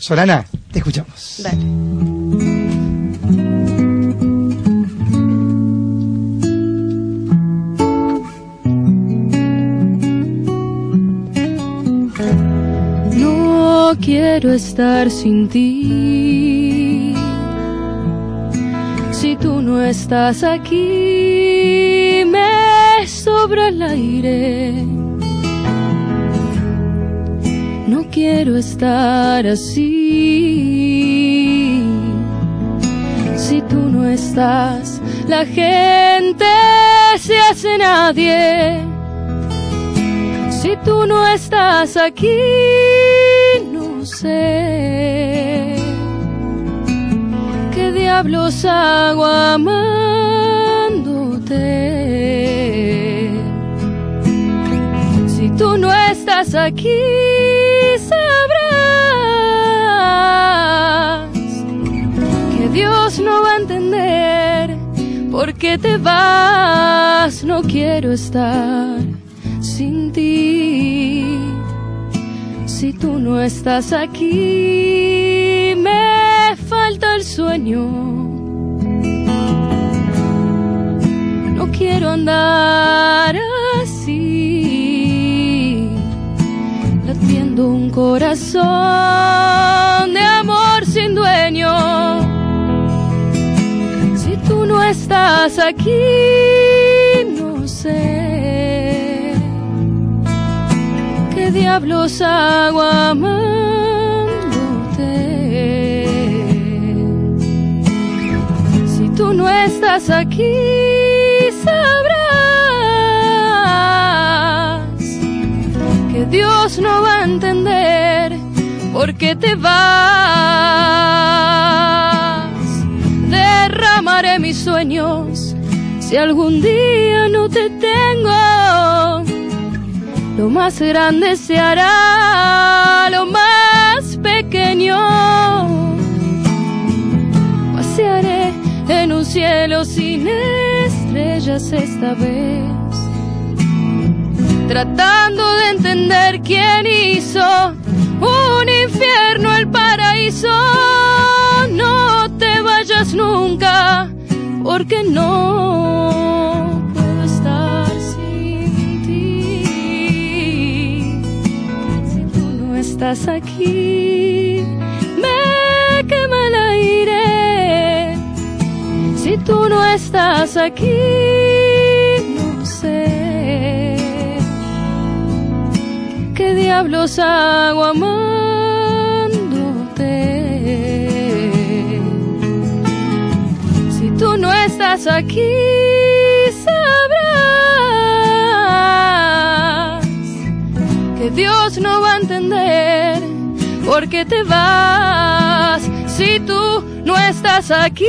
Solana, te escuchamos. Dale. No quiero estar sin ti. Si tú no estás aquí, me sobra el aire. No quiero estar así. Si tú no estás, la gente se hace nadie. Si tú no estás aquí, no sé qué diablos hago amándote. Si tú no estás aquí, sabrás que Dios no va a entender por qué te vas. No quiero estar sin ti. Si tú no estás aquí, me falta el sueño. No quiero andar así, latiendo un corazón de amor sin dueño. Si tú no estás aquí, no sé qué diablos hago amándote. Si tú no estás aquí, sabrás que Dios no va a entender por qué te vas. Derramaré mis sueños si algún día no te tengo. Lo más grande se hará lo más pequeño. Pasearé en un cielo sin estrellas esta vez, tratando de entender quién hizo un infierno el paraíso. No te vayas nunca, porque no puedo estar sin ti. Si tú no estás aquí, me quema el aire. Si tú no estás aquí, no sé qué diablos hago amándote. Si tú no estás aquí, sabrás que Dios no va a entender por qué te vas. Si tú no estás aquí.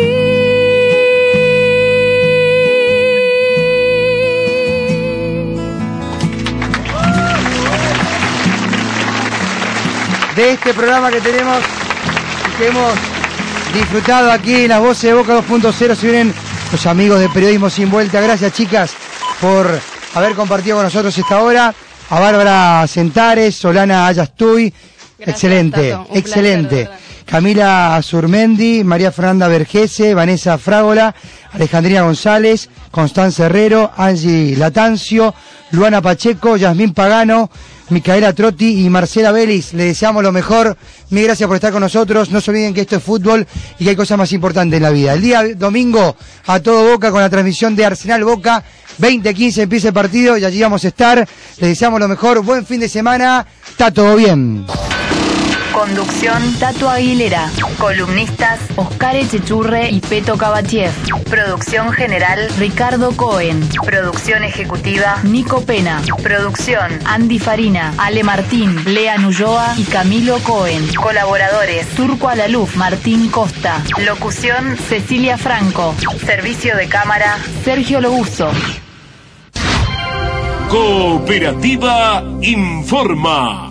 De este programa que tenemos y que hemos disfrutado aquí en Las Voces de Boca 2.0, se vienen los amigos de Periodismo Sin Vuelta. Gracias, chicas, por haber compartido con nosotros esta hora. A Bárbara Sentares, Solana Ayastuy, excelente, Tato, excelente. Placer, Camila Azurmendi, María Fernanda Vergese, Vanessa Frágola, Alejandrina González, Constanza Herrero, Angie Latancio, Luana Pacheco, Yasmín Pagano, Micaela Trotti y Marcela Vélez. Le deseamos lo mejor. Mil gracias por estar con nosotros. No se olviden que esto es fútbol y que hay cosas más importantes en la vida. El día domingo a todo Boca con la transmisión de Arsenal Boca. 20:15 empieza el partido y allí vamos a estar. Les deseamos lo mejor. Buen fin de semana. Está todo bien. Conducción, Tato Aguilera. Columnistas, Oscar Echechurre y Peto Cabachiev. Producción general, Ricardo Cohen. Producción ejecutiva, Nico Pena. Producción, Andy Farina, Ale Martín, Lea Ulloa y Camilo Cohen. Colaboradores, Turco Alaluf, Martín Costa. Locución, Cecilia Franco. Servicio de cámara, Sergio Lobuso. Cooperativa informa.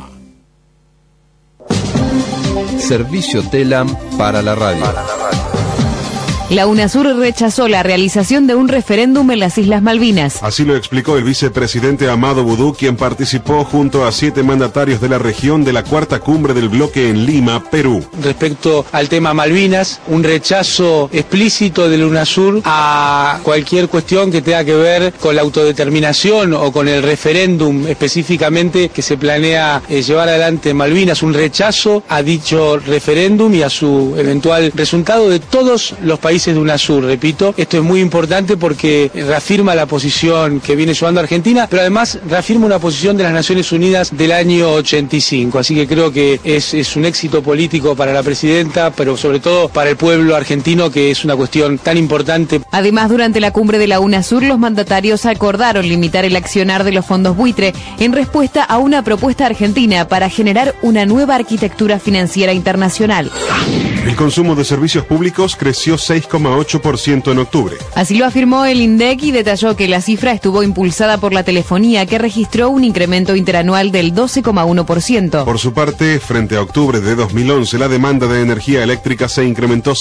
Servicio TELAM para la radio. La UNASUR rechazó la realización de un referéndum en las Islas Malvinas. Así lo explicó el vicepresidente Amado Boudou, quien participó junto a 7 mandatarios de la región de la cuarta cumbre del bloque en Lima, Perú. Respecto al tema Malvinas, un rechazo explícito del UNASUR a cualquier cuestión que tenga que ver con la autodeterminación o con el referéndum específicamente que se planea llevar adelante en Malvinas. Un rechazo a dicho referéndum y a su eventual resultado de todos los países de UNASUR. Repito, esto es muy importante porque reafirma la posición que viene llevando Argentina, pero además reafirma una posición de las Naciones Unidas del año 85. Así que creo que es un éxito político para la presidenta, pero sobre todo para el pueblo argentino, que es una cuestión tan importante. Además, durante la cumbre de la UNASUR, los mandatarios acordaron limitar el accionar de los fondos buitre en respuesta a una propuesta argentina para generar una nueva arquitectura financiera internacional. El consumo de servicios públicos creció 6,8% en octubre. Así lo afirmó el INDEC y detalló que la cifra estuvo impulsada por la telefonía, que registró un incremento interanual del 12,1%. Por su parte, frente a octubre de 2011, la demanda de energía eléctrica se incrementó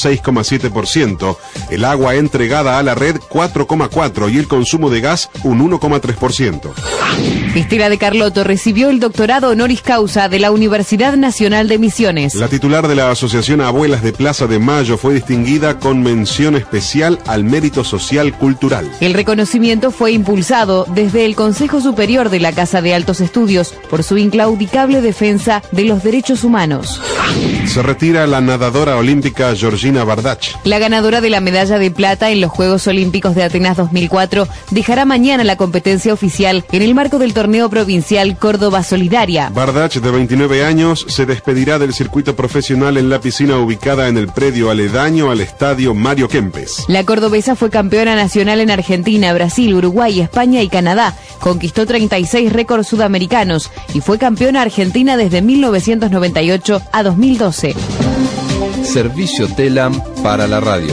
6,7%, el agua entregada a la red 4,4% y el consumo de gas un 1,3%. Estela de Carlotto recibió el doctorado honoris causa de la Universidad Nacional de Misiones. La titular de la Asociación Abuelas de Plaza de Mayo fue distinguida con mención especial al mérito social cultural. El reconocimiento fue impulsado desde el Consejo Superior de la Casa de Altos Estudios por su inclaudicable defensa de los derechos humanos. Se retira la nadadora olímpica Georgina Bardach. La ganadora de la medalla de plata en los Juegos Olímpicos de Atenas 2004 dejará mañana la competencia oficial en el marco del torneo provincial Córdoba Solidaria. Bardach, de 29 años, se despedirá del circuito profesional en la piscina ubicada en el predio aledaño al estadio Mario Kempes. La cordobesa fue campeona nacional en Argentina, Brasil, Uruguay, España y Canadá. Conquistó 36 récords sudamericanos y fue campeona argentina desde 1998 a 2012. Servicio TELAM para la radio.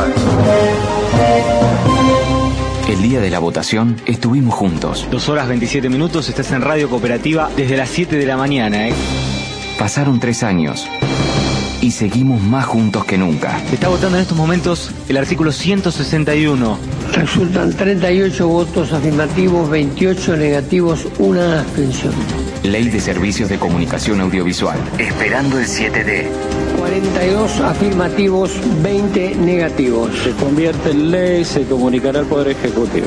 El día de la votación estuvimos juntos. 2 horas 27 minutos, estás en Radio Cooperativa desde las 7 de la mañana. Pasaron 3 años y seguimos más juntos que nunca. Se está votando en estos momentos el artículo 161. Resultan 38 votos afirmativos, 28 negativos, 1 abstención. Ley de Servicios de Comunicación Audiovisual. Esperando el 7D. 42 afirmativos, 20 negativos. Se convierte en ley, se comunicará al Poder Ejecutivo.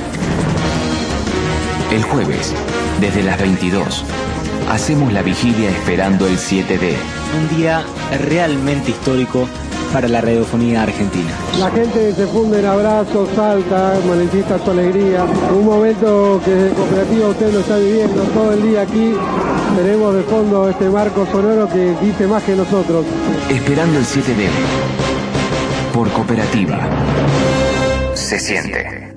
El jueves, desde las 22, hacemos la vigilia esperando el 7D. Un día realmente histórico para la radiofonía argentina. La gente se funde en abrazos, salta, manifiesta su alegría. Un momento que desde Cooperativa usted lo está viviendo todo el día aquí. Tenemos de fondo este marco sonoro que dice más que nosotros. Esperando el 7D. Por Cooperativa. Se siente.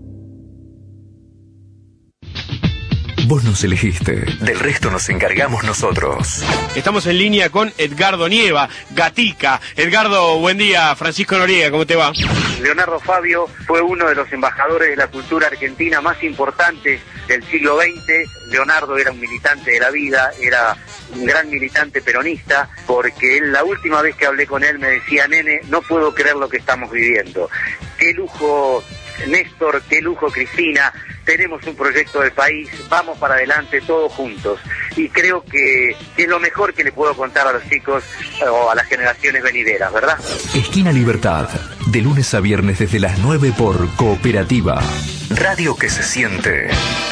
Vos nos elegiste. Del resto nos encargamos nosotros. Estamos en línea con Edgardo Nieva, Gatica. Edgardo, buen día. Francisco Noriega, ¿cómo te va? Leonardo Fabio fue uno de los embajadores de la cultura argentina más importantes del siglo XX. Leonardo era un militante de la vida, era un gran militante peronista, porque él, la última vez que hablé con él me decía: nene, no puedo creer lo que estamos viviendo. Qué lujo Néstor, qué lujo Cristina, tenemos un proyecto de país, vamos para adelante todos juntos. Y creo que es lo mejor que le puedo contar a los chicos o a las generaciones venideras, ¿verdad? Esquina Libertad, de lunes a viernes desde las 9 por Cooperativa. Radio que se siente.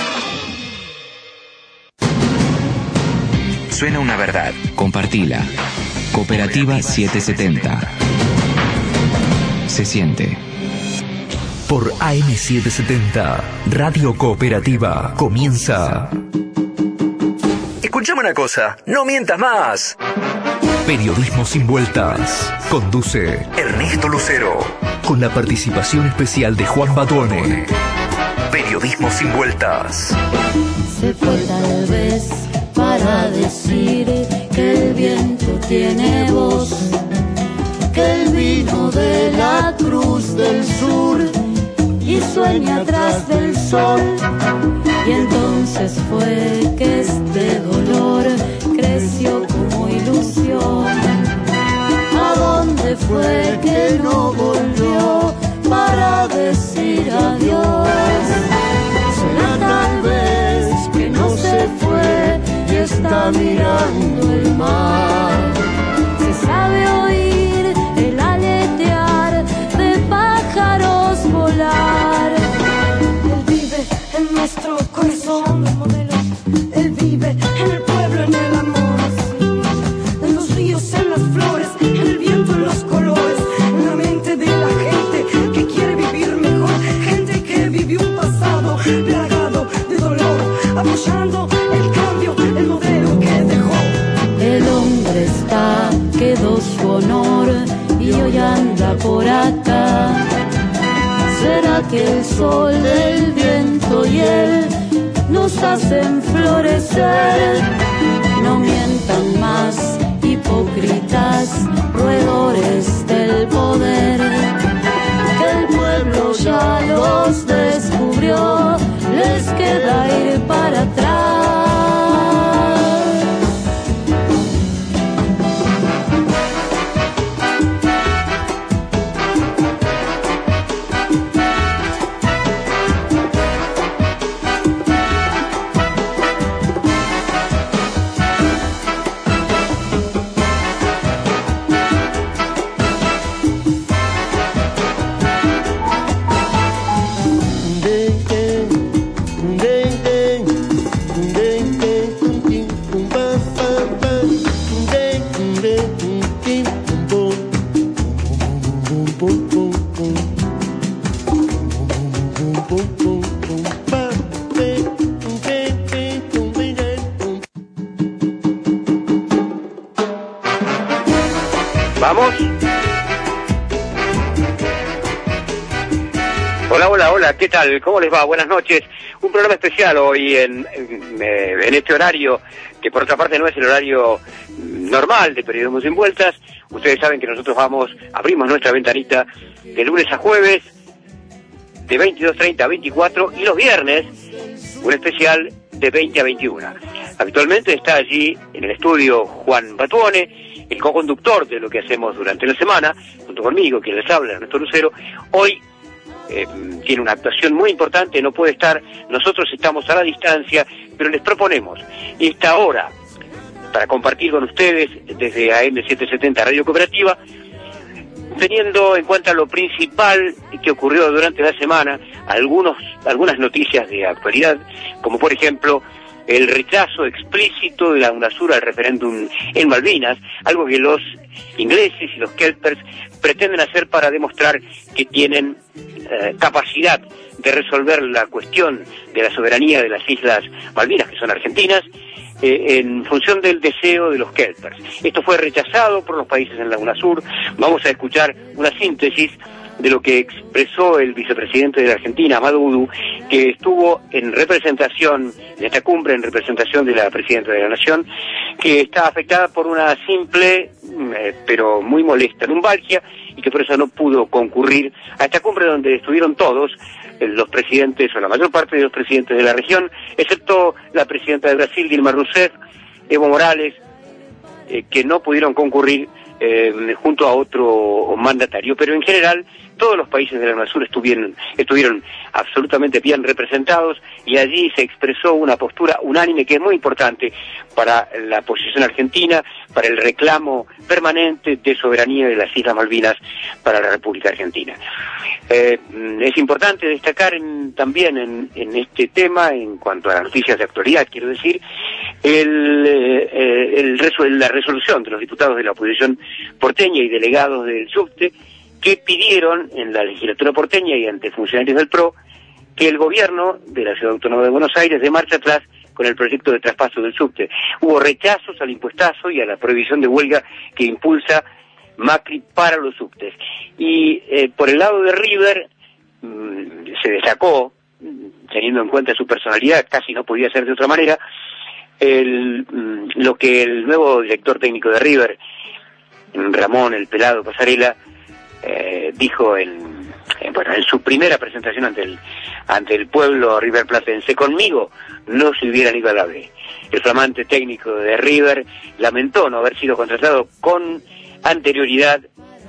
Suena una verdad, compartila. Cooperativa 770. Se siente. Por AM770, Radio Cooperativa, comienza. Escuchame una cosa, no mientas más. Periodismo sin vueltas. Conduce Ernesto Lucero. Con la participación especial de Juan Batuone. Periodismo sin vueltas. Se fue tal vez para decir que el viento tiene voz, que él vino de la cruz del sur y sueña atrás del sol. Y entonces fue que este dolor creció como ilusión. ¿A dónde fue que no volvió? decir adiós. Será tal vez que no se fue y está mirando el mar. Se sabe oír el aletear de pájaros volar. Él vive en nuestro corazón, él vive en el pueblo, en el amor, en los ríos, en las flores, en el viento, en los colores, en la mente de la gente que quiere vivir mejor, gente que vivió un pasado plagado de dolor, apoyando el cambio, el modelo que dejó. El hombre está, quedó su honor y hoy anda por acá. ¿Será que el sol, el viento y él nos hacen florecer? No mientan más, hipócritas, roedores del poder, que el pueblo ya los descubrió, les queda ir para atrás. ¿Vamos? Hola, ¿qué tal? ¿Cómo les va? Buenas noches. Un programa especial hoy en este horario, que por otra parte no es el horario normal de Periodismo Sin Vueltas. Ustedes saben que nosotros abrimos nuestra ventanita de lunes a jueves, de 22:30 a 24, y los viernes, un especial de 20 a 21. Habitualmente está allí en el estudio Juan Batuone, el co-conductor de lo que hacemos durante la semana, junto conmigo, quien les habla, Ernesto Lucero. Hoy tiene una actuación muy importante, no puede estar, nosotros estamos a la distancia, pero les proponemos esta hora para compartir con ustedes desde AM770 Radio Cooperativa, teniendo en cuenta lo principal que ocurrió durante la semana, algunas noticias de actualidad, como por ejemplo el rechazo explícito de la UNASUR al referéndum en Malvinas, algo que los ingleses y los kelpers pretenden hacer para demostrar que tienen capacidad de resolver la cuestión de la soberanía de las Islas Malvinas, que son argentinas, en función del deseo de los kelpers. Esto fue rechazado por los países en la UNASUR. Vamos a escuchar una síntesis de lo que expresó el vicepresidente de la Argentina, Amado Boudou, que estuvo en representación, en esta cumbre, en representación de la Presidenta de la Nación, que está afectada por una simple, pero muy molesta lumbalgia, y que por eso no pudo concurrir a esta cumbre donde estuvieron todos los presidentes, o la mayor parte de los presidentes de la región, excepto la presidenta de Brasil, Dilma Rousseff, Evo Morales, que no pudieron concurrir junto a otro mandatario, pero en general todos los países de la UNASUR estuvieron absolutamente bien representados, y allí se expresó una postura unánime que es muy importante para la posición argentina, para el reclamo permanente de soberanía de las Islas Malvinas para la República Argentina. Es importante destacar también en este tema, en cuanto a las noticias de actualidad, quiero decir, la resolución de los diputados de la oposición porteña y delegados del subte, que pidieron en la legislatura porteña y ante funcionarios del PRO que el gobierno de la Ciudad Autónoma de Buenos Aires dé marcha atrás con el proyecto de traspaso del subte. Hubo rechazos al impuestazo y a la prohibición de huelga que impulsa Macri para los subtes. Y por el lado de River se destacó, teniendo en cuenta su personalidad, casi no podía ser de otra manera, lo que el nuevo director técnico de River, Ramón el Pelado Pasarela, dijo en su primera presentación ante el pueblo riverplatense: conmigo no se hubieran ido a la B. El flamante técnico de River lamentó no haber sido contratado con anterioridad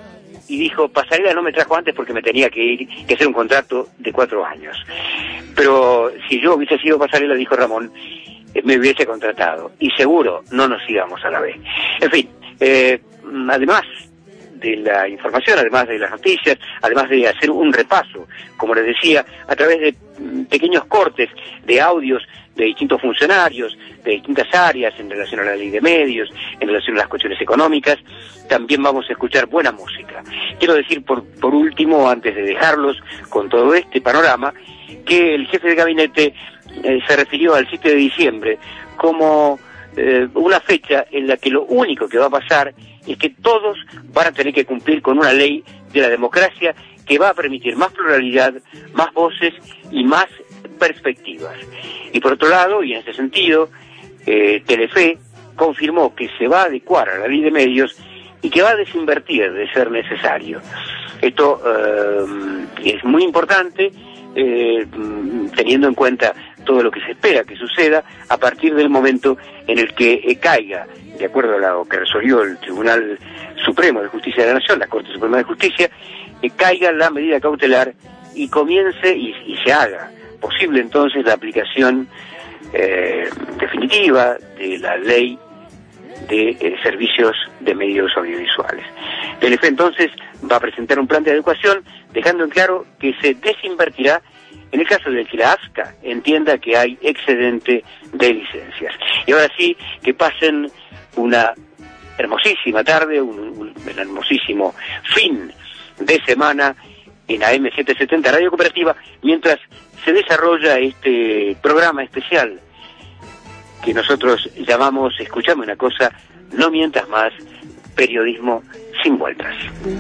y dijo, Pasarela no me trajo antes porque me tenía que hacer un contrato de 4 años. Pero si yo hubiese sido Pasarela, dijo Ramón, me hubiese contratado. Y seguro no nos íbamos a la B. En fin, además de la información, además de las noticias, además de hacer un repaso, como les decía, a través de pequeños cortes de audios de distintos funcionarios, de distintas áreas, en relación a la ley de medios, en relación a las cuestiones económicas, también vamos a escuchar buena música. Quiero decir, por último, antes de dejarlos con todo este panorama, que el jefe de gabinete se refirió al 7 de diciembre como una fecha en la que lo único que va a pasar es que todos van a tener que cumplir con una ley de la democracia que va a permitir más pluralidad, más voces y más perspectivas. Y por otro lado, y en ese sentido, Telefe confirmó que se va a adecuar a la ley de medios y que va a desinvertir de ser necesario. Esto es muy importante, teniendo en cuenta todo lo que se espera que suceda a partir del momento en el que caiga, de acuerdo a lo que resolvió el Tribunal Supremo de Justicia de la Nación, la Corte Suprema de Justicia, caiga la medida cautelar y comience y se haga posible entonces la aplicación definitiva de la ley de servicios de medios audiovisuales. Telefe entonces va a presentar un plan de adecuación, dejando en claro que se desinvertirá en el caso de que la AFSCA entienda que hay excedente de licencias. Y ahora sí, que pasen una hermosísima tarde, un hermosísimo fin de semana en AM770 Radio Cooperativa, mientras se desarrolla este programa especial que nosotros llamamos, escuchame una cosa, no mientas más, periodismo sin vueltas.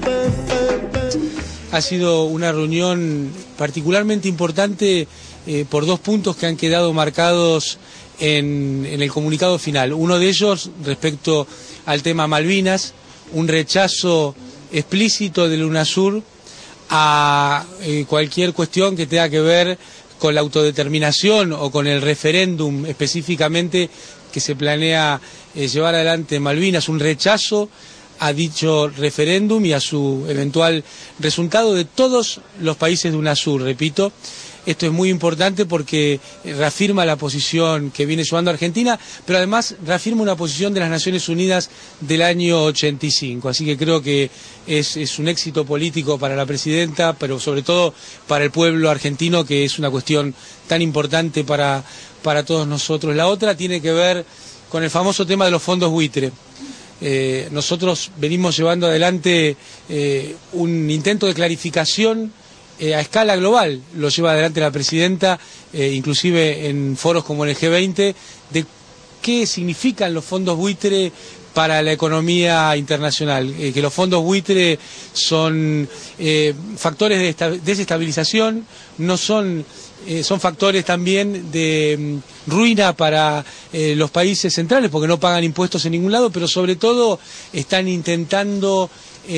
Ha sido una reunión particularmente importante por 2 puntos que han quedado marcados en el comunicado final. Uno de ellos respecto al tema Malvinas, un rechazo explícito del UNASUR a cualquier cuestión que tenga que ver con la autodeterminación o con el referéndum específicamente que se planea llevar adelante en Malvinas, un rechazo a dicho referéndum y a su eventual resultado de todos los países de UNASUR, repito. Esto es muy importante porque reafirma la posición que viene llevando Argentina, pero además reafirma una posición de las Naciones Unidas del año 85. Así que creo que es un éxito político para la presidenta, pero sobre todo para el pueblo argentino, que es una cuestión tan importante para todos nosotros. La otra tiene que ver con el famoso tema de los fondos buitre. Nosotros venimos llevando adelante un intento de clarificación a escala global, lo lleva adelante la presidenta, inclusive en foros como en el G20, de qué significan los fondos buitre para la economía internacional, que los fondos buitre son factores de desestabilización, no son factores también de ruina para los países centrales porque no pagan impuestos en ningún lado, pero sobre todo están intentando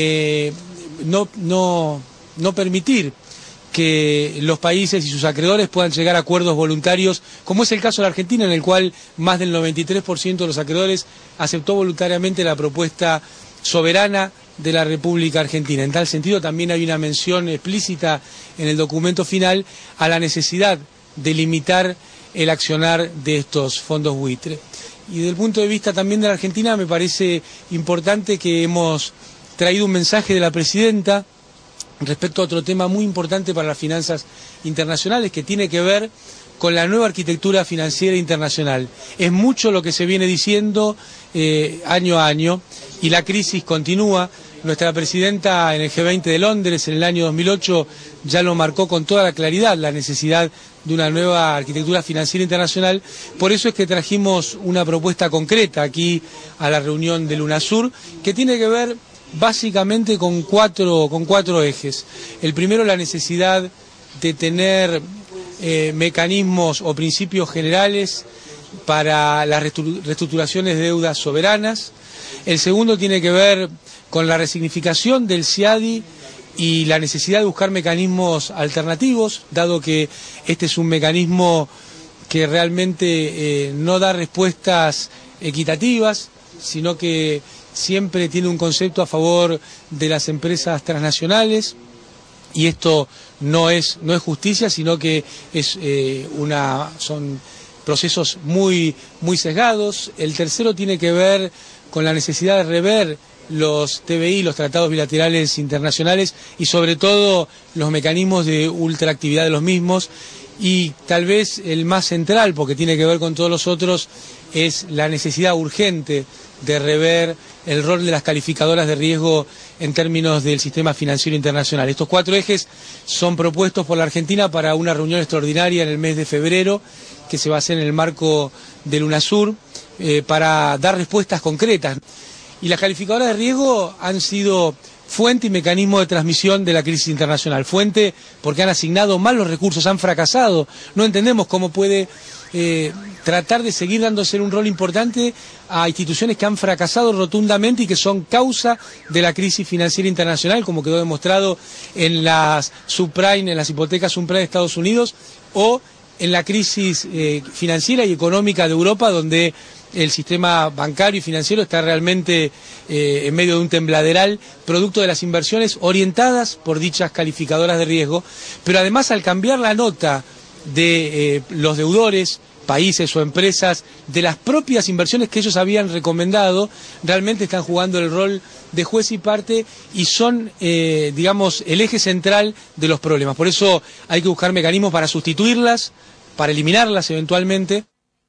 no permitir que los países y sus acreedores puedan llegar a acuerdos voluntarios, como es el caso de la Argentina, en el cual más del 93% de los acreedores aceptó voluntariamente la propuesta soberana de la República Argentina. En tal sentido, también hay una mención explícita en el documento final a la necesidad de limitar el accionar de estos fondos buitre. Y desde el punto de vista también de la Argentina, me parece importante que hemos traído un mensaje de la presidenta respecto a otro tema muy importante para las finanzas internacionales, que tiene que ver con la nueva arquitectura financiera internacional. Es mucho lo que se viene diciendo año a año y la crisis continúa. Nuestra presidenta en el G20 de Londres en el año 2008 ya lo marcó con toda la claridad, la necesidad de una nueva arquitectura financiera internacional. Por eso es que trajimos una propuesta concreta aquí a la reunión del UNASUR, que tiene que ver básicamente con cuatro ejes. El primero, la necesidad de tener mecanismos o principios generales para las reestructuraciones de deudas soberanas. El segundo tiene que ver con la resignificación del CIADI y la necesidad de buscar mecanismos alternativos, dado que este es un mecanismo que realmente no da respuestas equitativas, sino que siempre tiene un concepto a favor de las empresas transnacionales, y esto no es justicia, sino que es son procesos muy sesgados. El tercero tiene que ver con la necesidad de rever los TBI, los tratados bilaterales internacionales, y sobre todo los mecanismos de ultraactividad de los mismos. Y tal vez el más central, porque tiene que ver con todos los otros, es la necesidad urgente de rever el rol de las calificadoras de riesgo en términos del sistema financiero internacional. Estos 4 ejes son propuestos por la Argentina para una reunión extraordinaria en el mes de febrero, que se va a hacer en el marco del UNASUR, para dar respuestas concretas. Y las calificadoras de riesgo han sido fuente y mecanismo de transmisión de la crisis internacional. Fuente porque han asignado mal los recursos, han fracasado. No entendemos cómo puede tratar de seguir dándose un rol importante a instituciones que han fracasado rotundamente y que son causa de la crisis financiera internacional, como quedó demostrado en las subprime, en las hipotecas subprime de Estados Unidos, o en la crisis financiera y económica de Europa, donde el sistema bancario y financiero está realmente en medio de un tembladeral, producto de las inversiones orientadas por dichas calificadoras de riesgo. Pero además, al cambiar la nota de los deudores, países o empresas, de las propias inversiones que ellos habían recomendado, realmente están jugando el rol de juez y parte y son, digamos, el eje central de los problemas. Por eso hay que buscar mecanismos para sustituirlas, para eliminarlas eventualmente.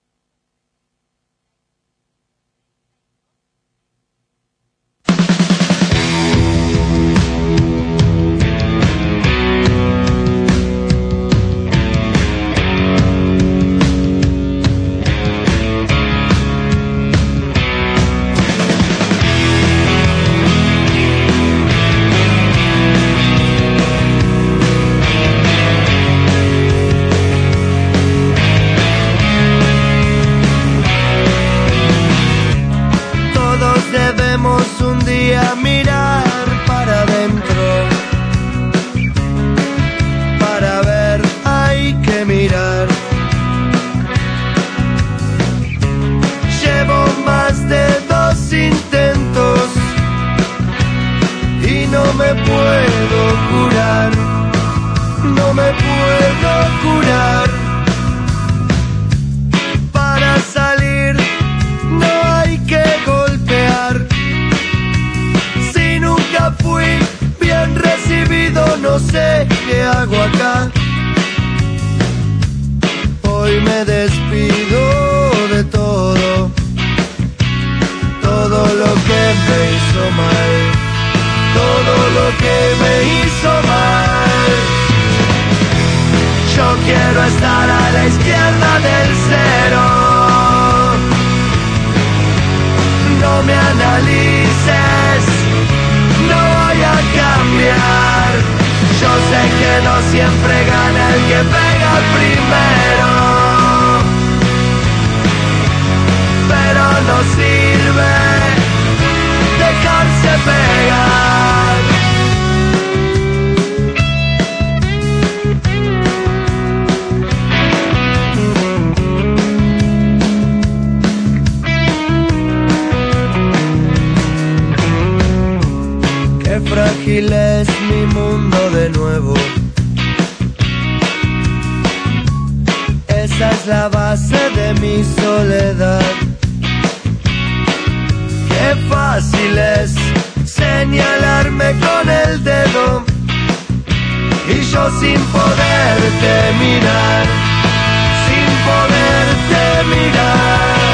Es mi mundo de nuevo. Esa es la base de mi soledad. Qué fácil es señalarme con el dedo y yo sin poderte mirar, sin poderte mirar.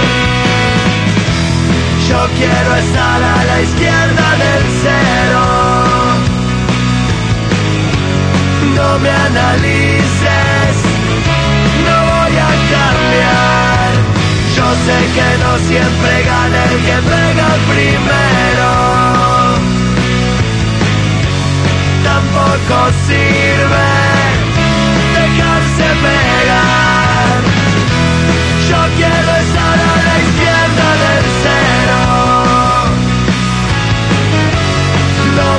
Yo quiero estar a la izquierda del cero. No me analices, no voy a cambiar. Yo sé que no siempre gana el que pega primero. Tampoco sirve dejarse pegar. Yo quiero estar a la izquierda del cero. No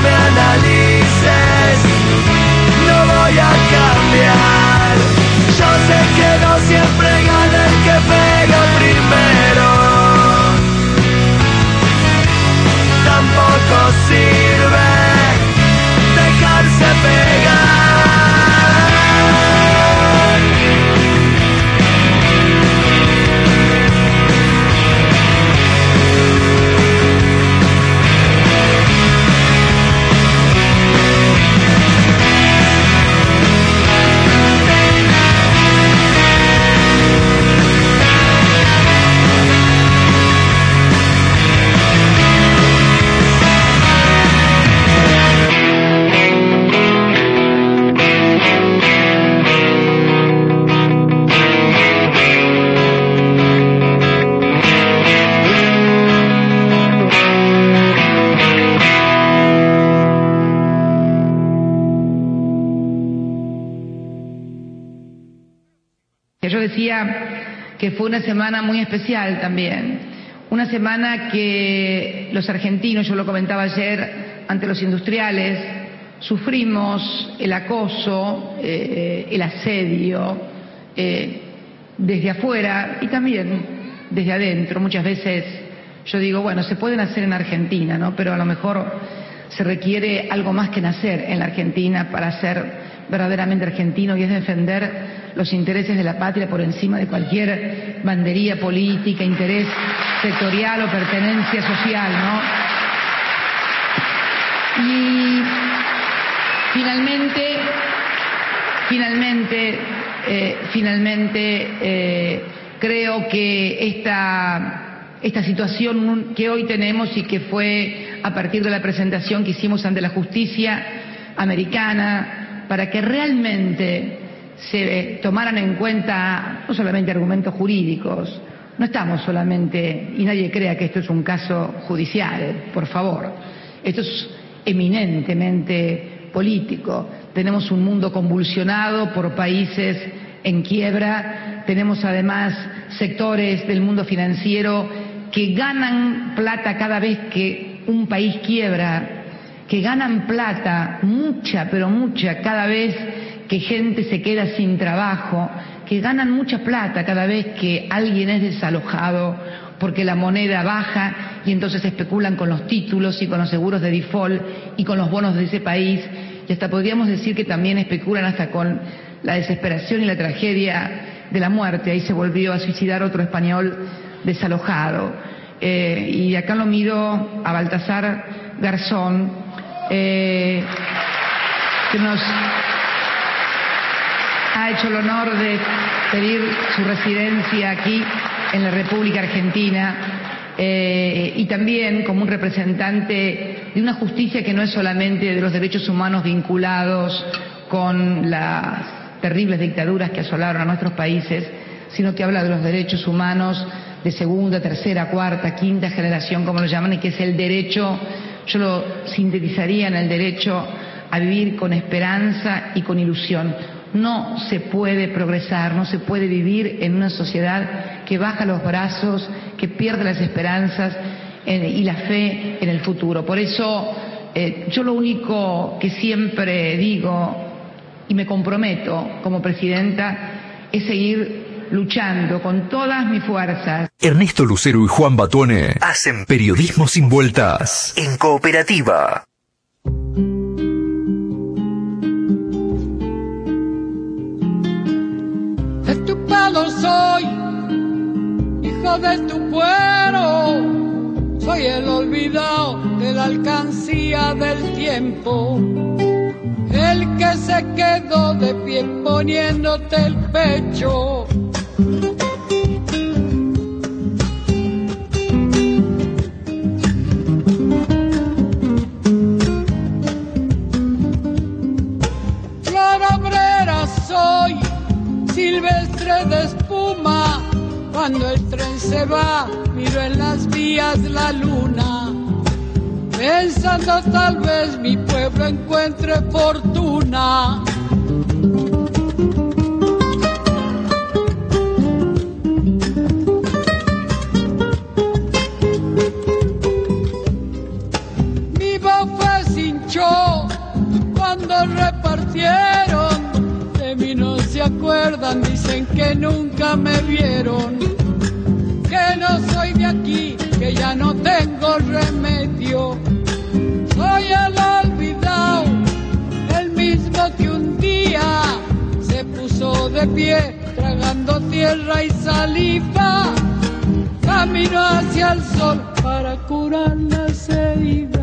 decía que fue una semana muy especial también, una semana que los argentinos, yo lo comentaba ayer ante los industriales, sufrimos el acoso, el asedio desde afuera y también desde adentro. Muchas veces yo digo, bueno, se puede nacer en Argentina, ¿no? Pero a lo mejor se requiere algo más que nacer en la Argentina para ser verdaderamente argentino, y es defender los intereses de la patria por encima de cualquier bandería política, interés sectorial o pertenencia social, ¿no? Y finalmente creo que esta situación que hoy tenemos y que fue a partir de la presentación que hicimos ante la justicia americana, para que realmente se tomaran en cuenta no solamente argumentos jurídicos, no estamos solamente, y nadie crea que esto es un caso judicial, por favor, esto es eminentemente político. Tenemos un mundo convulsionado por países en quiebra, tenemos además sectores del mundo financiero que ganan plata cada vez que un país quiebra, que ganan plata, mucha, pero mucha, cada vez que gente se queda sin trabajo, que ganan mucha plata cada vez que alguien es desalojado porque la moneda baja y entonces especulan con los títulos y con los seguros de default y con los bonos de ese país, y hasta podríamos decir que también especulan hasta con la desesperación y la tragedia de la muerte. Ahí se volvió a suicidar otro español desalojado. Y acá lo miro a Baltasar Garzón, que nos ha hecho el honor de pedir su residencia aquí en la República Argentina, y también como un representante de una justicia que no es solamente de los derechos humanos vinculados con las terribles dictaduras que asolaron a nuestros países, sino que habla de los derechos humanos de segunda, tercera, cuarta, quinta generación, como lo llaman, y que es el derecho, yo lo sintetizaría en el derecho a vivir con esperanza y con ilusión. No se puede progresar, no se puede vivir en una sociedad que baja los brazos, que pierde las esperanzas y la fe en el futuro. Por eso yo lo único que siempre digo y me comprometo como presidenta es seguir luchando con todas mis fuerzas. Ernesto Lucero y Juan Batuone hacen periodismo sin vueltas en Cooperativa. De tu palo soy, hijo de tu cuero, soy el olvidado de la alcancía del tiempo, el que se quedó de pie poniéndote el pecho. Flor obrera soy, silvestre de espuma, cuando el tren se va, miro en las vías la luna, pensando tal vez mi pueblo encuentre fortuna. Mi bofe se hinchó cuando repartieron, de mí no se acuerdan, dicen que nunca me vieron, que no soy de aquí, que ya no tengo remedio. Soy el olvidado, el mismo que un día se puso de pie, tragando tierra y saliva, camino hacia el sol para curar las heridas.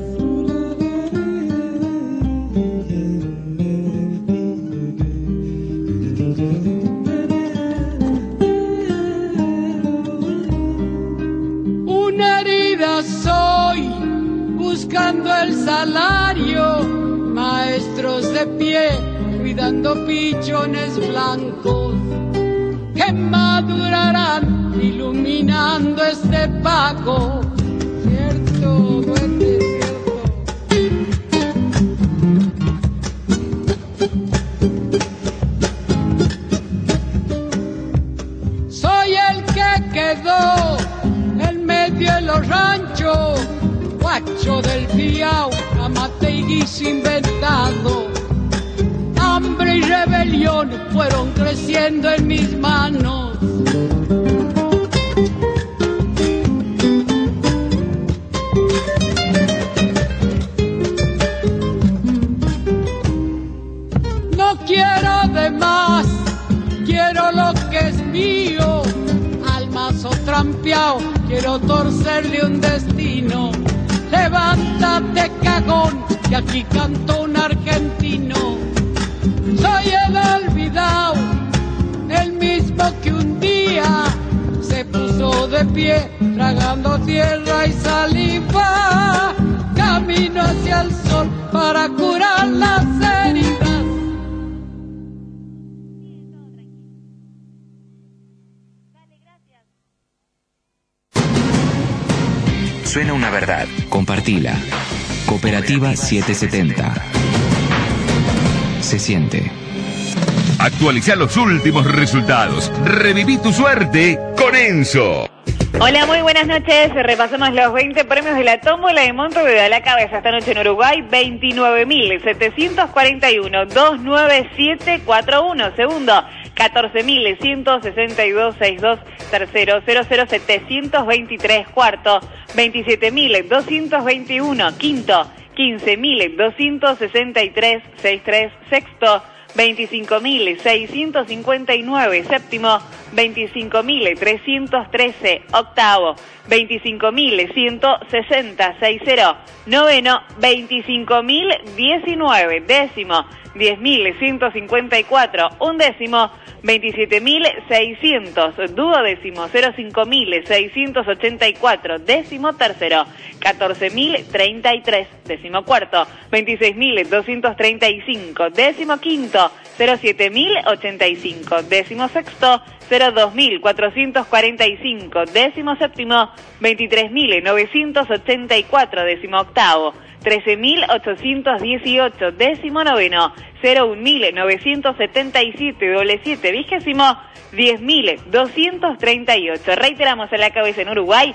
Una herida soy, buscando el salario, maestros de pie, cuidando pichones blancos, que madurarán iluminando este pago. Cierto, duende, cierto. oficio inventado. Hambre y rebelión fueron creciendo en mis manos. No quiero de más, quiero lo que es mío. Al mazo trampeado quiero torcerle un destino. Levántate, cagón, que aquí cantó un argentino. Soy el olvidado, el mismo que un día se puso de pie, tragando tierra y saliva. Camino hacia el sol para curar las heridas. Suena una verdad, compartila. Cooperativa 770. Se siente. Actualiza los últimos resultados. Reviví tu suerte con Enzo. Hola, muy buenas noches. Repasamos los 20 premios de la tómbola de Monto que da la cabeza esta noche en Uruguay. 29.741, 29741. Segundo, 14.162.62. Tercero, 00723. Cuarto, 27.221. Quinto, 15.263.63. Sexto, 25.659. Séptimo, 25.313. Octavo, 25.160. Noveno, 25.019. Décimo, 10.154. Undécimo, 27.600. Duodécimo, 05.684. Décimo tercero, 14.033. Décimo cuarto, 26.235. Décimo quinto, 07.085. Décimo sexto, 02.445. Décimo séptimo, 23.984. Décimo octavo, 13.818. Décimo noveno, 01.977. Doble 7. Vigésimo, 10.238. Reiteramos, en la cabeza en Uruguay,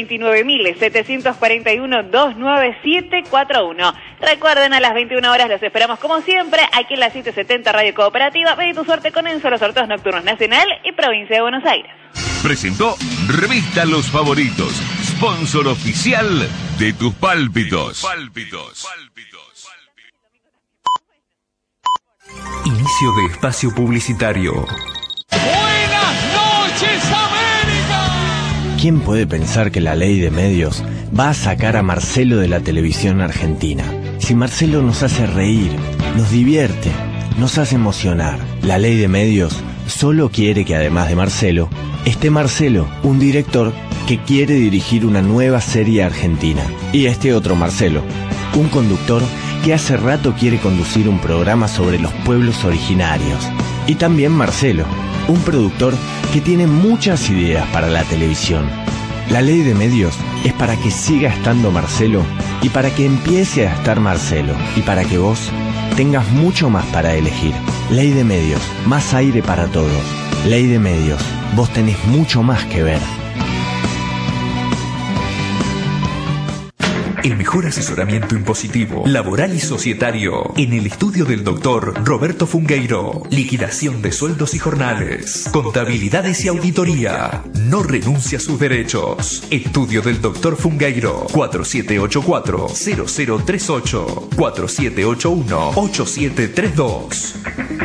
29.741, 29741. Recuerden, a las 21 horas los esperamos como siempre aquí en la 770 Radio Cooperativa. Ve tu suerte con Enzo, los sorteos nocturnos nacional y provincia de Buenos Aires. Presentó Revista Los Favoritos, sponsor oficial de tus pálpitos. Inicio de espacio publicitario. ¡Buenas noches, América! ¿Quién puede pensar que la ley de medios va a sacar a Marcelo de la televisión argentina? Si Marcelo nos hace reír, nos divierte, nos hace emocionar. La ley de medios solo quiere que, además de Marcelo, esté Marcelo, un director que quiere dirigir una nueva serie argentina. Y este otro Marcelo, un conductor que hace rato quiere conducir un programa sobre los pueblos originarios. Y también Marcelo, un productor que tiene muchas ideas para la televisión. La ley de medios es para que siga estando Marcelo y para que empiece a estar Marcelo y para que vos tengas mucho más para elegir. Ley de medios, más aire para todos. Ley de medios, vos tenés mucho más que ver. El mejor asesoramiento impositivo, laboral y societario en el estudio del doctor Roberto Fungueiro. Liquidación de sueldos y jornales, contabilidades y auditoría. No renuncia a sus derechos. Estudio del doctor Fungueiro. 4784-0038 4781-8732.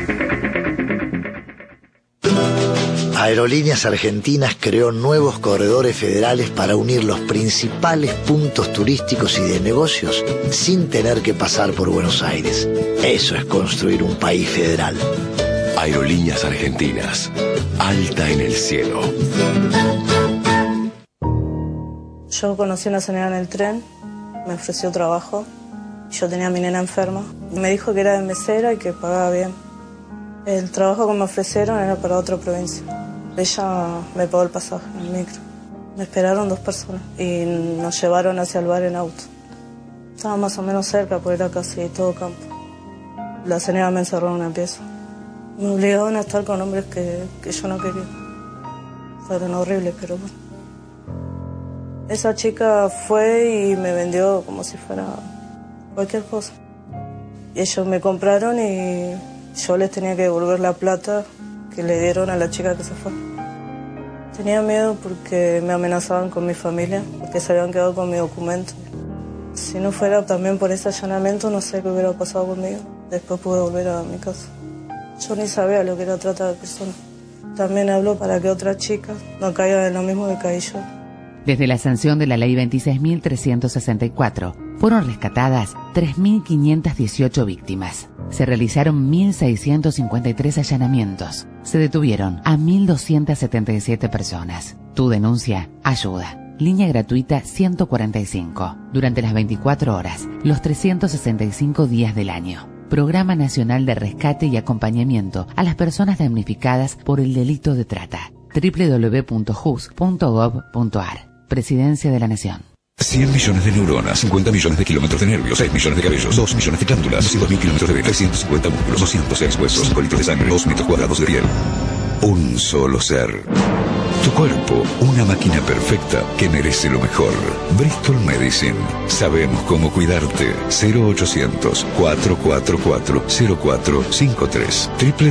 Aerolíneas Argentinas creó nuevos corredores federales para unir los principales puntos turísticos y de negocios sin tener que pasar por Buenos Aires. Eso es construir un país federal. Aerolíneas Argentinas. Alta en el cielo. Yo conocí a una señora en el tren, me ofreció trabajo. Yo tenía a mi nena enferma. Me dijo que era de mesera y que pagaba bien. El trabajo que me ofrecieron era para otra provincia. Ella me pagó el pasaje en el micro. Me esperaron 2 personas y nos llevaron hacia el bar en auto. Estaba más o menos cerca porque era casi todo campo. La señora me encerró en una pieza. Me obligaban a estar con hombres que yo no quería. Fueron horribles, pero bueno. Esa chica fue y me vendió como si fuera cualquier cosa. Ellos me compraron y yo les tenía que devolver la plata que le dieron a la chica que se fue. Tenía miedo porque me amenazaban con mi familia, porque se habían quedado con mi documento. Si no fuera también por ese allanamiento, no sé qué hubiera pasado conmigo. Después pude volver a mi casa. Yo ni sabía lo que era trata de personas. También hablo para que otra chica no caiga en lo mismo que caí yo. Desde la sanción de la Ley 26.364, fueron rescatadas 3.518 víctimas. Se realizaron 1.653 allanamientos. Se detuvieron a 1.277 personas. Tu denuncia ayuda. Línea gratuita 145. Durante las 24 horas, los 365 días del año. Programa Nacional de Rescate y Acompañamiento a las personas damnificadas por el delito de trata. www.jus.gov.ar. Presidencia de la Nación. 100 millones de neuronas, 50 millones de kilómetros de nervios, 6 millones de cabellos, 2 millones de glándulas, 200.000 kilómetros de venas, 350 músculos, 206 huesos, 5 litros de sangre, 2 metros cuadrados de piel. Un solo ser. Tu cuerpo, una máquina perfecta que merece lo mejor. Bristol Medicine. Sabemos cómo cuidarte. 0800-444-0453.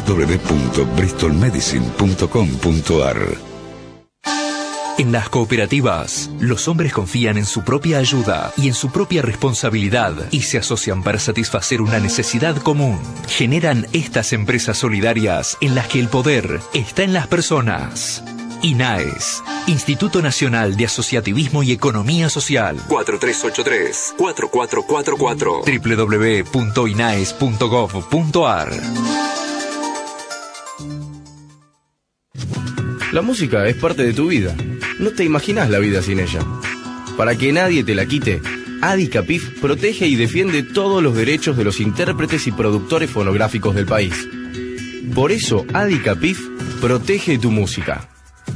www.bristolmedicine.com.ar. En las cooperativas, los hombres confían en su propia ayuda y en su propia responsabilidad y se asocian para satisfacer una necesidad común. Generan estas empresas solidarias en las que el poder está en las personas. INAES, Instituto Nacional de Asociativismo y Economía Social. 4383-4444. www.inaes.gov.ar. La música es parte de tu vida. No te imaginas la vida sin ella. Para que nadie te la quite, Adicapif protege y defiende todos los derechos de los intérpretes y productores fonográficos del país. Por eso, Adicapif protege tu música.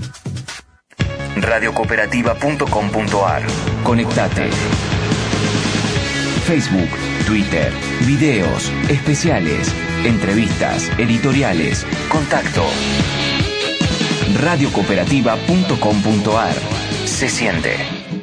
Radiocooperativa.com.ar. Conectate. Facebook, Twitter, videos, especiales, entrevistas, editoriales, contacto. Radiocooperativa.com.ar. Se siente.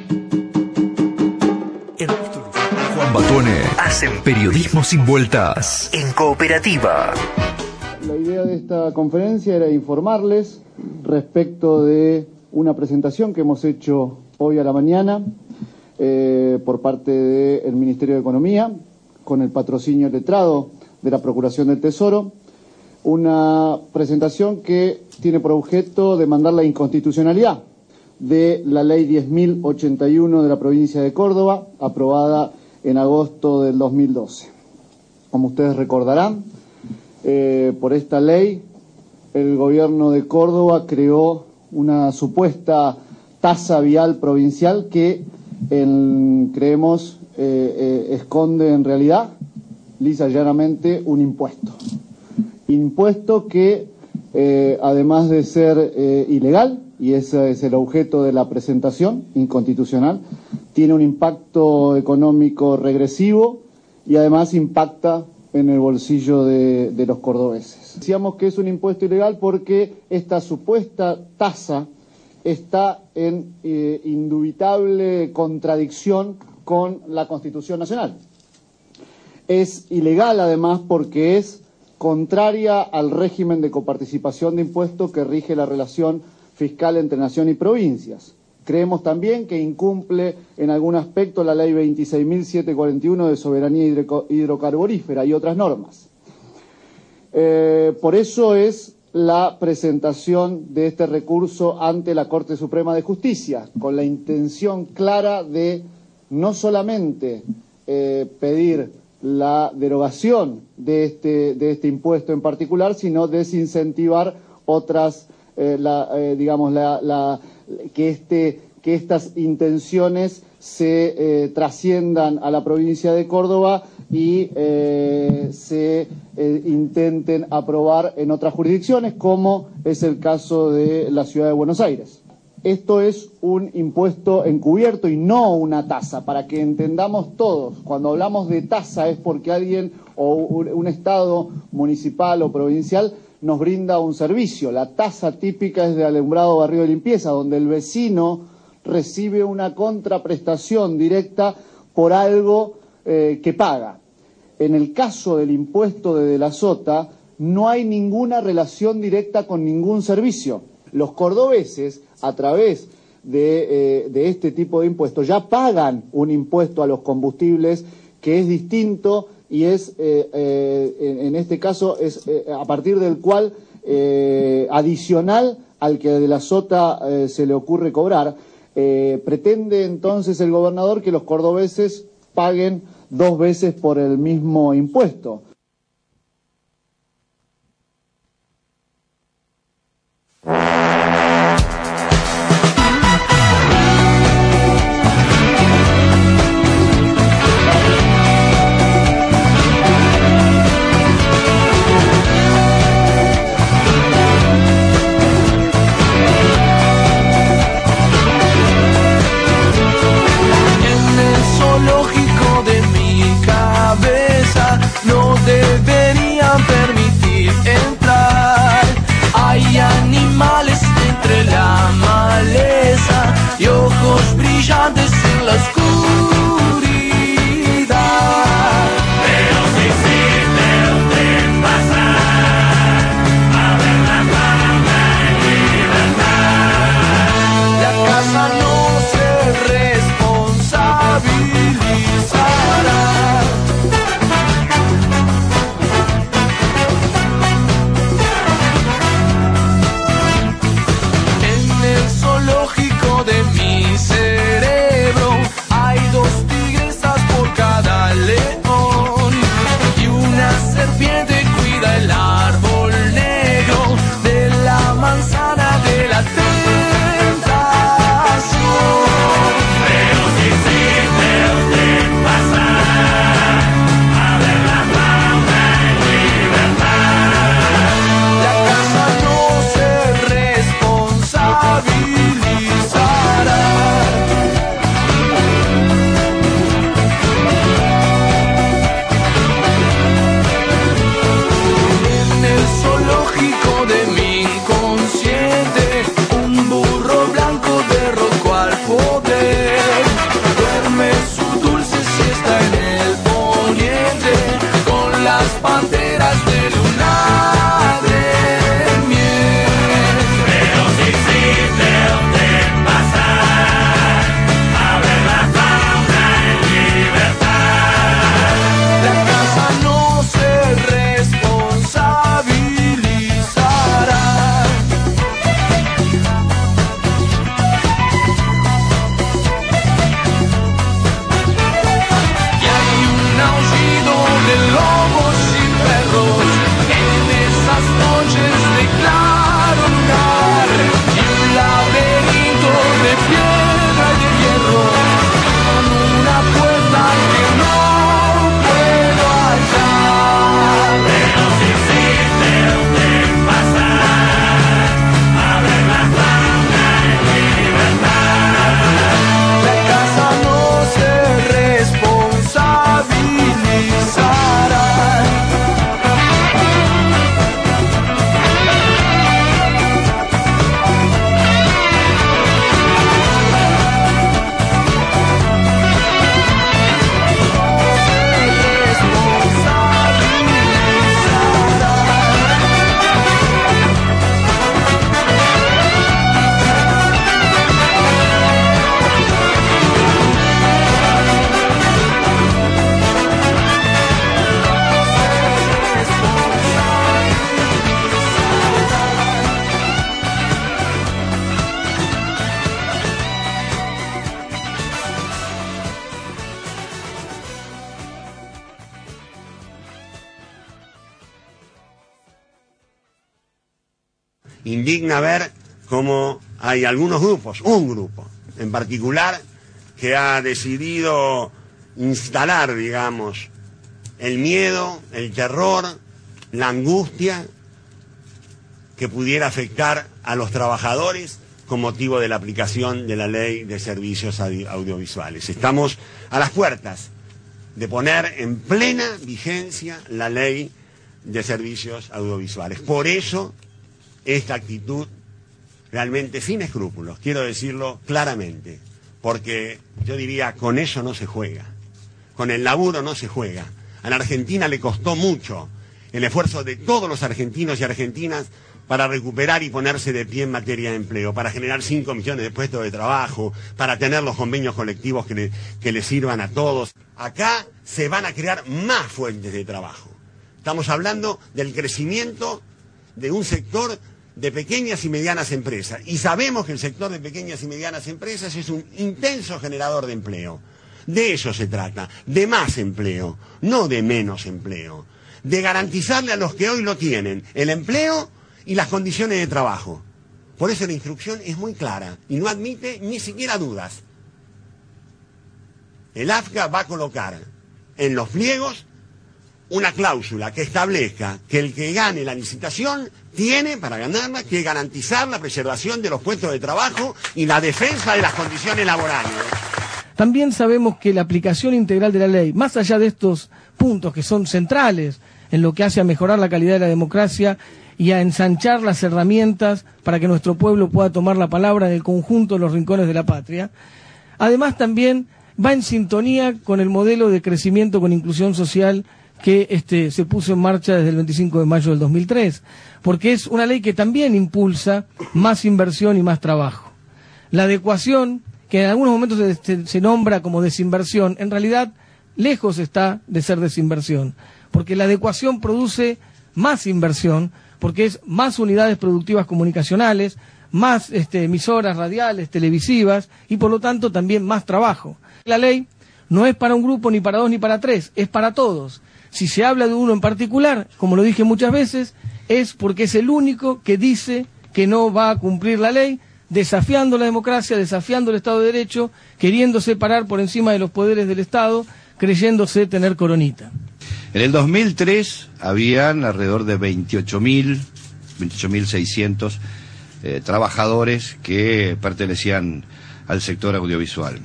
Juan Batuone hacen periodismo sin vueltas en Cooperativa. La idea de esta conferencia era informarles respecto de una presentación que hemos hecho hoy a la mañana por parte del Ministerio de Economía, con el patrocinio letrado de la Procuración del Tesoro. Una presentación que tiene por objeto demandar la inconstitucionalidad de la Ley 10.081 de la provincia de Córdoba, aprobada en agosto del 2012. Como ustedes recordarán, por esta ley, el gobierno de Córdoba creó una supuesta tasa vial provincial que creemos esconde en realidad, lisa y llanamente, un impuesto. Impuesto que, además de ser ilegal, y ese es el objeto de la presentación, inconstitucional, tiene un impacto económico regresivo y además impacta en el bolsillo de los cordobeses. Decíamos que es un impuesto ilegal porque esta supuesta tasa está en indubitable contradicción con la Constitución Nacional. Es ilegal además porque es contraria al régimen de coparticipación de impuestos que rige la relación fiscal entre nación y provincias. Creemos también que incumple en algún aspecto la ley 26.741 de soberanía hidrocarburífera y otras normas. Por eso es la presentación de este recurso ante la Corte Suprema de Justicia, con la intención clara de no solamente pedir la derogación de este impuesto en particular, sino desincentivar otras, que estas intenciones se trasciendan a la provincia de Córdoba y se intenten aprobar en otras jurisdicciones, como es el caso de la ciudad de Buenos Aires. Esto es un impuesto encubierto y no una tasa, para que entendamos todos. Cuando hablamos de tasa es porque alguien o un Estado municipal o provincial nos brinda un servicio. La tasa típica es de alumbrado, barrido y limpieza, donde el vecino recibe una contraprestación directa por algo que paga. en el caso del impuesto de la Sota, no hay ninguna relación directa con ningún servicio. Los cordobeses, a través de este tipo de impuestos, ya pagan un impuesto a los combustibles que es distinto y es, en este caso, es a partir del cual adicional al que de la Sota se le ocurre cobrar. Pretende entonces el gobernador que los cordobeses paguen 2 veces por el mismo impuesto. No deberían permitir entrar. Hay animales entre la maleza y ojos brillantes en la oscuridad. Pero si existe usted pasar a ver la fauna en libertad, la casa no se responsabilizará. De mi cerebro hay 2 tigresas por cada león y una serpiente cuida el árbol negro de la manzana de la tentación. Pero si existe usted pasar a ver la fauna en libertad, la casa no se responsabiliza. En el zoológico de mi inconsciente, un burro blanco derrocó al poder. Duerme su dulce siesta en el poniente con las panteras de luna de miel. Pero si existe usted pasar a ver la fauna en libertad, la casa no se responsabilizará. Y hay un aullido de lobos y perros en esas noches de claro lunar, y un laberinto de piedra y de hierro con una puerta que no puedo hallar. Pero si existe usted pasar a ver la fauna en libertad, la casa no se responsabilizará. Indigna ver cómo hay algunos grupos, un grupo en particular, que ha decidido instalar, digamos, el miedo, el terror, la angustia que pudiera afectar a los trabajadores con motivo de la aplicación de la Ley de Servicios Audiovisuales. Estamos a las puertas de poner en plena vigencia la Ley de Servicios Audiovisuales. Por eso, esta actitud realmente sin escrúpulos, quiero decirlo claramente, porque yo diría, con eso no se juega, con el laburo no se juega. A la Argentina le costó mucho el esfuerzo de todos los argentinos y argentinas para recuperar y ponerse de pie en materia de empleo, para generar 5 millones de puestos de trabajo, para tener los convenios colectivos que le sirvan a todos. Acá se van a crear más fuentes de trabajo. Estamos hablando del crecimiento de un sector de pequeñas y medianas empresas. Y sabemos que el sector de pequeñas y medianas empresas es un intenso generador de empleo. De eso se trata, de más empleo, no de menos empleo. De garantizarle a los que hoy lo tienen el empleo y las condiciones de trabajo. Por eso la instrucción es muy clara y no admite ni siquiera dudas. El AFCA va a colocar en los pliegos una cláusula que establezca que el que gane la licitación tiene, para ganarla, que garantizar la preservación de los puestos de trabajo y la defensa de las condiciones laborales. También sabemos que la aplicación integral de la ley, más allá de estos puntos que son centrales en lo que hace a mejorar la calidad de la democracia y a ensanchar las herramientas para que nuestro pueblo pueda tomar la palabra en el conjunto de los rincones de la patria, además también va en sintonía con el modelo de crecimiento con inclusión social que se puso en marcha desde el 25 de mayo del 2003, porque es una ley que también impulsa más inversión y más trabajo. La adecuación, que en algunos momentos se nombra como desinversión, en realidad lejos está de ser desinversión, porque la adecuación produce más inversión, porque es más unidades productivas comunicacionales, más emisoras radiales, televisivas, y por lo tanto también más trabajo. La ley no es para un grupo, ni para dos, ni para tres, es para todos. Si se habla de uno en particular, como lo dije muchas veces, es porque es el único que dice que no va a cumplir la ley, desafiando la democracia, desafiando el Estado de Derecho, queriéndose parar por encima de los poderes del Estado, creyéndose tener coronita. En el 2003 habían alrededor de 28.600 trabajadores que pertenecían al sector audiovisual.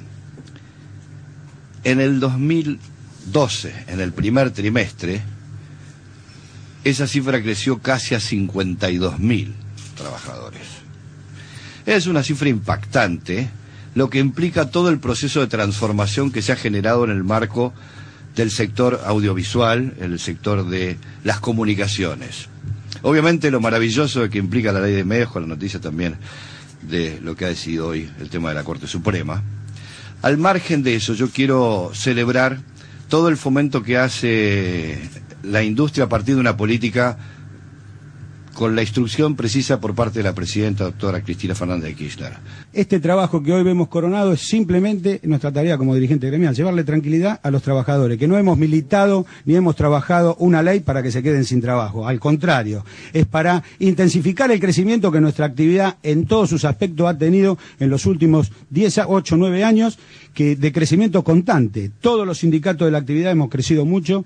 En el 2012, en el primer trimestre, esa cifra creció casi a 52.000 trabajadores. Es una cifra impactante, lo que implica todo el proceso de transformación que se ha generado en el marco del sector audiovisual, en el sector de las comunicaciones. Obviamente lo maravilloso que implica la ley de medios, con la noticia también de lo que ha decidido hoy el tema de la Corte Suprema. Al margen de eso, yo quiero celebrar todo el fomento que hace la industria a partir de una política con la instrucción precisa por parte de la presidenta doctora Cristina Fernández de Kirchner. Este trabajo que hoy vemos coronado es simplemente nuestra tarea como dirigente gremial, llevarle tranquilidad a los trabajadores, que no hemos militado ni hemos trabajado una ley para que se queden sin trabajo, al contrario, es para intensificar el crecimiento que nuestra actividad en todos sus aspectos ha tenido en los últimos 10, 8, 9 años, que de crecimiento constante. Todos los sindicatos de la actividad hemos crecido mucho,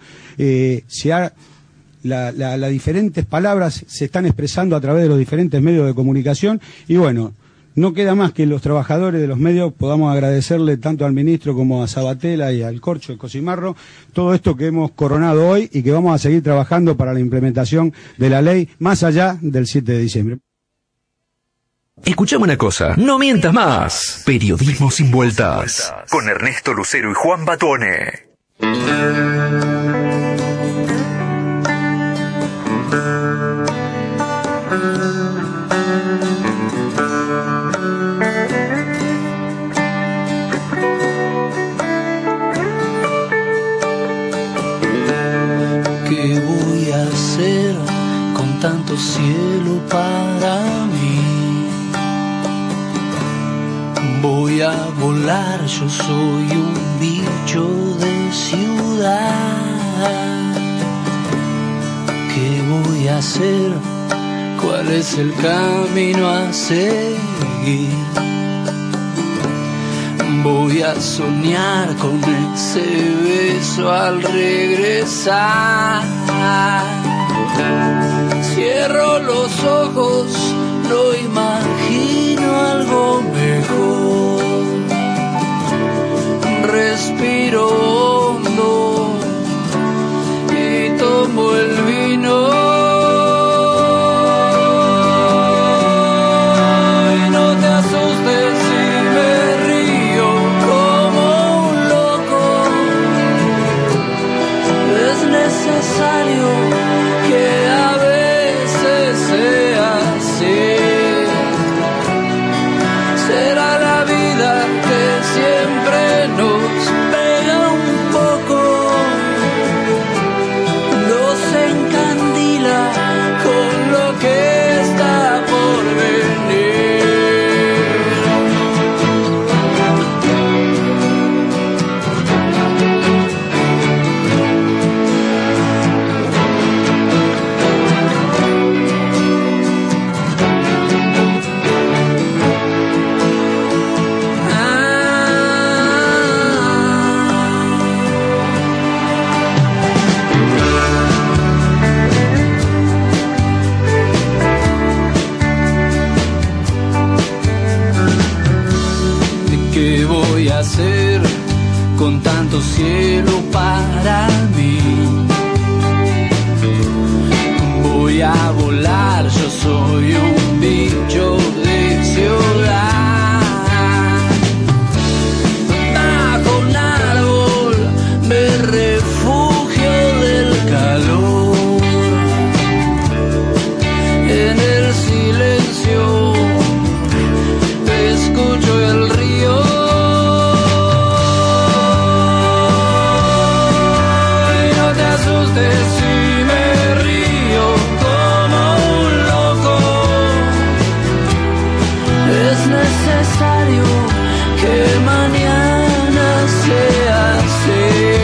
las diferentes palabras se están expresando a través de los diferentes medios de comunicación y bueno, no queda más que los trabajadores de los medios podamos agradecerle tanto al ministro como a Sabatella y al Corcho de Cosimarro todo esto que hemos coronado hoy y que vamos a seguir trabajando para la implementación de la ley más allá del 7 de diciembre. Escuchame una cosa, no mientas más. Periodismo sin vueltas. Con Ernesto Lucero y Juan Batone. ¿Qué voy a hacer con tanto cielo para mí? Voy a volar, yo soy un bicho de ciudad. ¿Qué voy a hacer? ¿Cuál es el camino a seguir? Voy a soñar con ese beso al regresar. Cierro los ojos, no imagino algo mejor. Respiro hondo y tomo el vino. soy un bicho de ciudad. Bajo un árbol me refugio del calor. En el silencio escucho el río. Y no te asustes si me río como un loco. Es necesario que mañana sea así.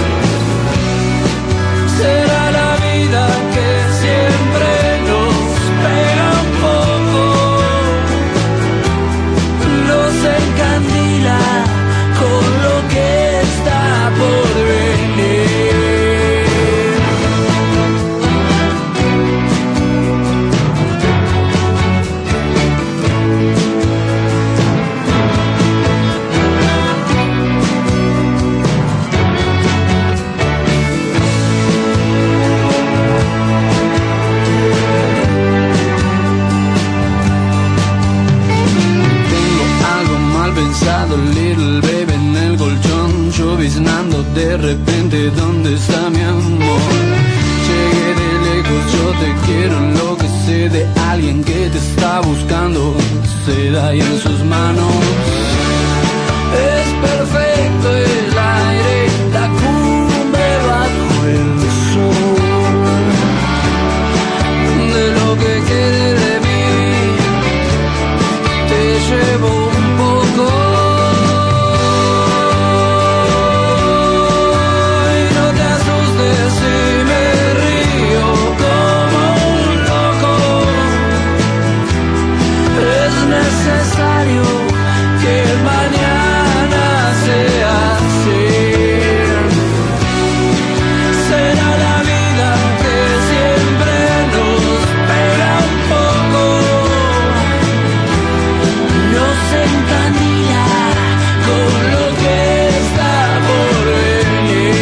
Será la vida que siempre nos pega un poco, nos encandila con lo que está por venir. Pensado, little baby en el colchón, lloviznando de repente, ¿dónde está mi amor? Llegué de lejos, yo te quiero, enloquecer de alguien que te está buscando, se da ahí en sus manos. Es perfecto el aire, la cumbre bajo el sol, de lo que quede de mí, te llevo poco. Y no te asustes si me río como un loco. Es necesario que mañana sea así. Será la vida que siempre nos pega un poco, nos encandila con lo que está por venir.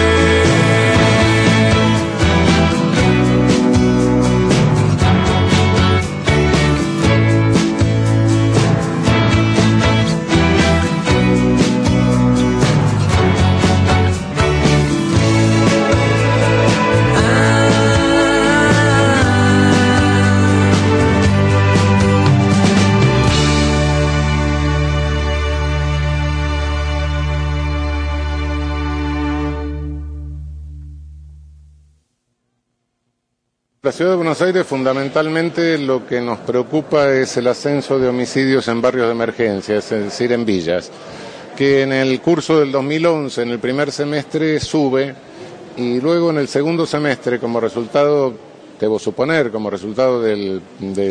La Ciudad de Buenos Aires, fundamentalmente, lo que nos preocupa es el ascenso de homicidios en barrios de emergencia, es decir, en villas, que en el curso del 2011, en el primer semestre, sube, y luego en el segundo semestre, como resultado, debo suponer, como resultado del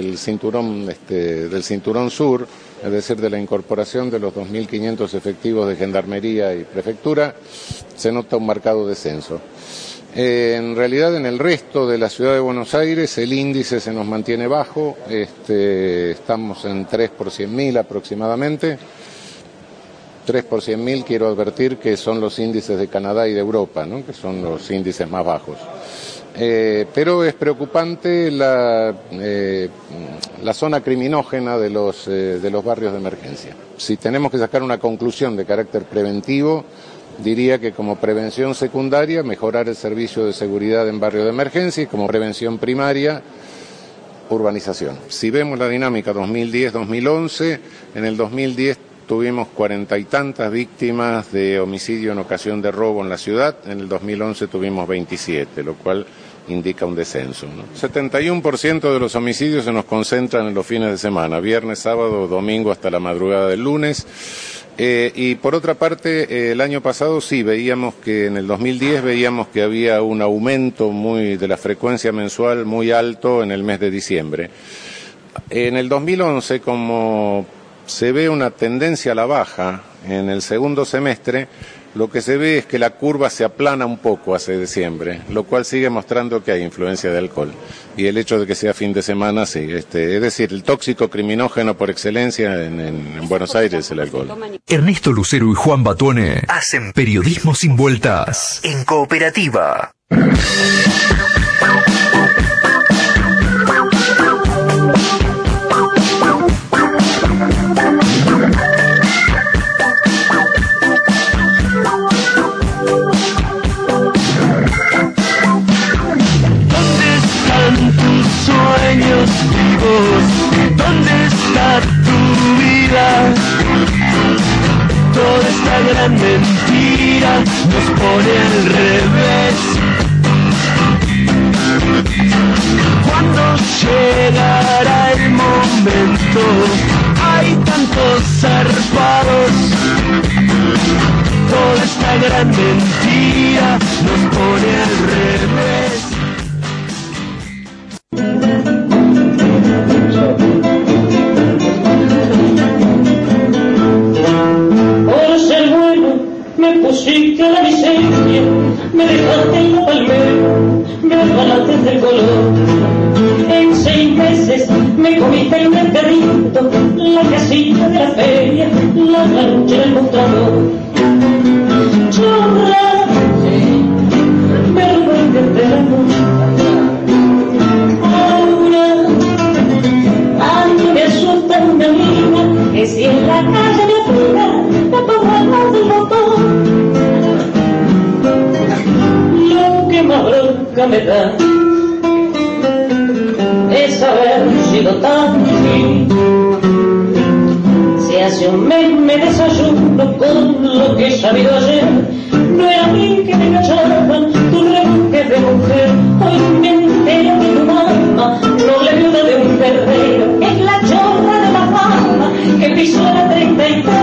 cinturón sur, es decir, de la incorporación de los 2.500 efectivos de Gendarmería y Prefectura, se nota un marcado descenso. En realidad, en el resto de la Ciudad de Buenos Aires el índice se nos mantiene bajo, estamos en 3 por 100.000 aproximadamente. 3 por 100.000 quiero advertir que son los índices de Canadá y de Europa, ¿no?, que son los índices más bajos. Pero es preocupante la zona criminógena de los barrios de emergencia. Si tenemos que sacar una conclusión de carácter preventivo, diría que como prevención secundaria, mejorar el servicio de seguridad en barrios de emergencia, y como prevención primaria, urbanización. Si vemos la dinámica 2010-2011, en el 2010 tuvimos 40 y tantas víctimas de homicidio en ocasión de robo en la ciudad, en el 2011 tuvimos 27, lo cual indica un descenso, ¿no? 71% de los homicidios se nos concentran en los fines de semana, viernes, sábado, domingo hasta la madrugada del lunes. Y por otra parte, el año pasado sí veíamos que en el 2010 veíamos que había un aumento de la frecuencia mensual muy alto en el mes de diciembre. En el 2011, como se ve una tendencia a la baja en el segundo semestre, lo que se ve es que la curva se aplana un poco hacia diciembre, lo cual sigue mostrando que hay influencia de alcohol. Y el hecho de que sea fin de semana, sí. Es decir, el tóxico criminógeno por excelencia en Buenos Aires es el alcohol. Ernesto Lucero y Juan Batone hacen periodismo sin vueltas en Cooperativa. nos pone al revés. ¿Cuándo llegará el momento? Hay tantos zarpados. Toda esta gran mentira nos pone al revés. Por ser bueno me pusiste a la licencia, me dejaste en la palmera, me afanaste del color. En 6 meses me comiste el mercadito, la casita de la feria, la plancha del mostrador. Chorra, me robaste el amor. Ahora, ando me asusta una amiga, que si en la calle me afuera, me pongo al lado del motor. Lo que más bronca me da es haber sido tan feliz. Si hace un mes me desayuno con lo que he sabido ayer, no era a mí que me cachaban tu rebuque de mujer. Hoy me entero de tu mamá, noble viuda de un guerrero, que es la chorra de la fama que pisó la 33.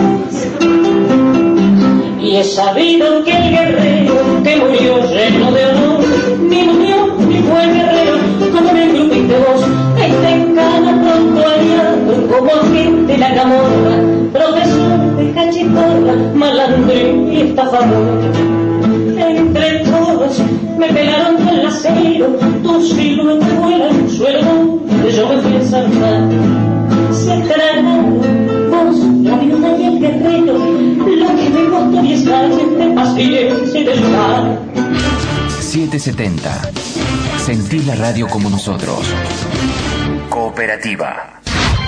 Y he sabido que el guerrero que murió lleno de honor, ni murió ni fue guerrero, como me engrupiste vos, está en cana pronto hallado, como agente la camorra, profesor de cachiporra, malandrín y estafador. Entre todos me pelaron con el acero, tus siluetas vuelan suelo donde yo me fui a ensartar. Se tragaron vos, la viuda y el guerrero, lo que me costó 10 años de paciencia y de lugar. 770. Sentí la radio como nosotros. Cooperativa.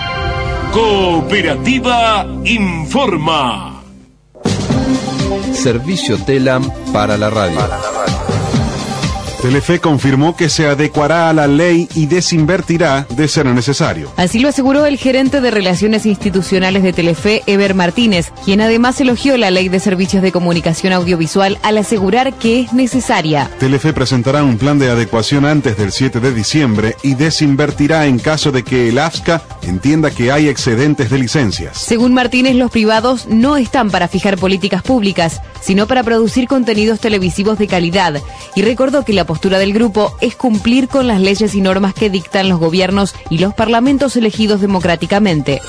Cooperativa informa. Servicio TELAM para la radio. Telefe confirmó que se adecuará a la ley y desinvertirá de ser necesario. Así lo aseguró el gerente de Relaciones Institucionales de Telefe, Eber Martínez, quien además elogió la Ley de Servicios de Comunicación Audiovisual al asegurar que es necesaria. Telefe presentará un plan de adecuación antes del 7 de diciembre y desinvertirá en caso de que el AFSCA entienda que hay excedentes de licencias. Según Martínez, los privados no están para fijar políticas públicas, sino para producir contenidos televisivos de calidad, y recordó que la postura del grupo es cumplir con las leyes y normas que dictan los gobiernos y los parlamentos elegidos democráticamente.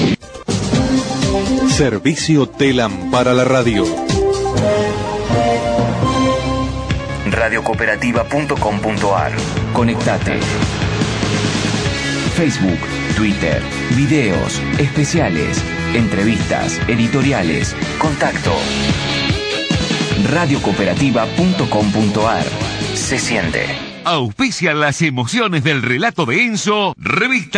Servicio TELAM para la radio. Radiocooperativa.com.ar. Conectate. Facebook, Twitter, videos, especiales, entrevistas, editoriales, contacto. Radiocooperativa.com.ar. Se siente. Auspicia las emociones del relato de Enzo, revista